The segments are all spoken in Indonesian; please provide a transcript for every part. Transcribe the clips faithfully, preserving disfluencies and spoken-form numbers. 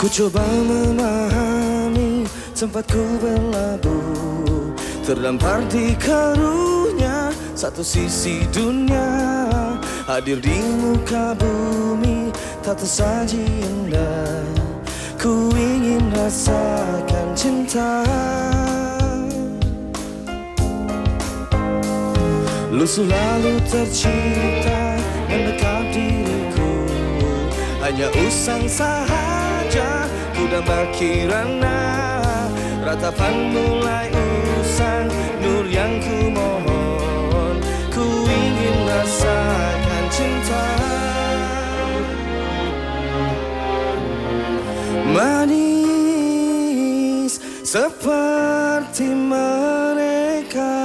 Ku coba memahami tempatku berlabuh, terdampar di karunia satu sisi dunia, hadir di muka bumi tak tersaji indah. Ku ingin rasakan cinta. Lu selalu tercipta mendekat diriku, hanya usang sahaja ku dampak kirana. Ratapan mulai usang, nur yang ku mohon, ku ingin rasakan cinta. Manis seperti mereka,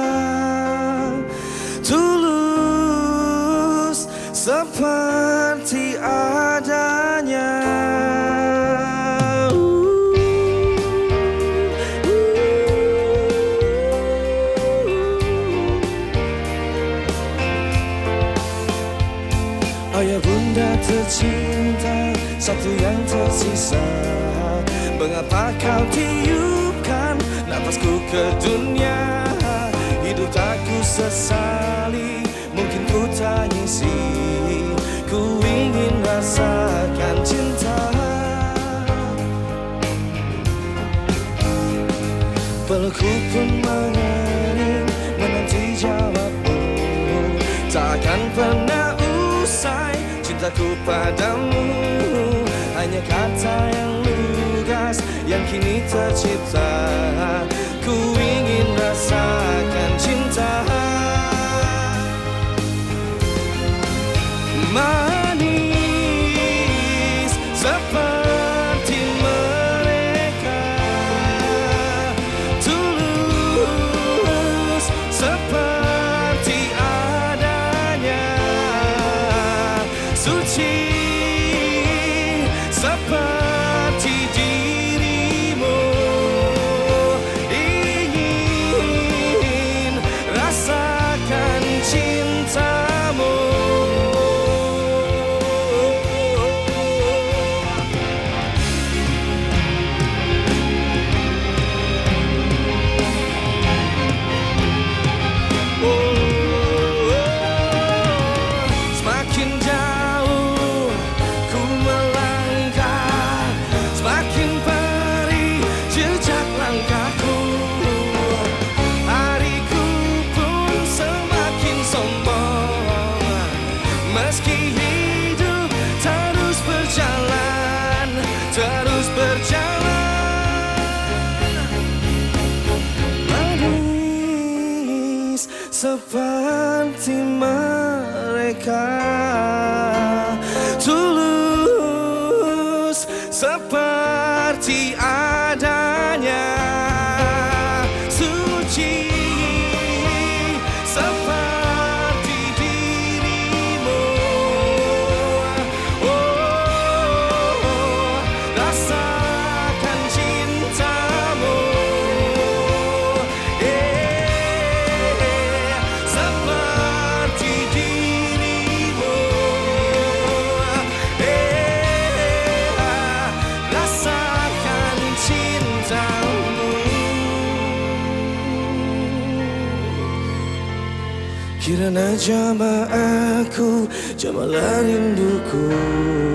tulus seperti adanya. Ayah bunda tercinta, satu yang tersisa. Mengapa kau tiupkan nafasku ke dunia? Hidup tak ku sesali, mungkin ku tangisi. Ku ingin rasakan cinta. Pelukku pun mengering menanti jawabmu. Takkan pernah usai cintaku padamu. Hanya kata yang lugas yang kini tercipta. Ku ingin rasakan cinta. Manis seperti mereka, tulus seperti adanya, suci seperti dirimu. Ingin rasakan cintamu. Semakin jauh ku melangkah, semakin perih jejak langkahku. Hariku pun semakin sombong, meski hidup terus berjalan, terus berjalan. Manis seperti mereka, tulus seperti adanya, suci seperti dirimu. Oh, rasakan cintamu. Eh, seperti dirimu. Eh, rasakan cintamu. Kirana jama aku, jamalah rinduku.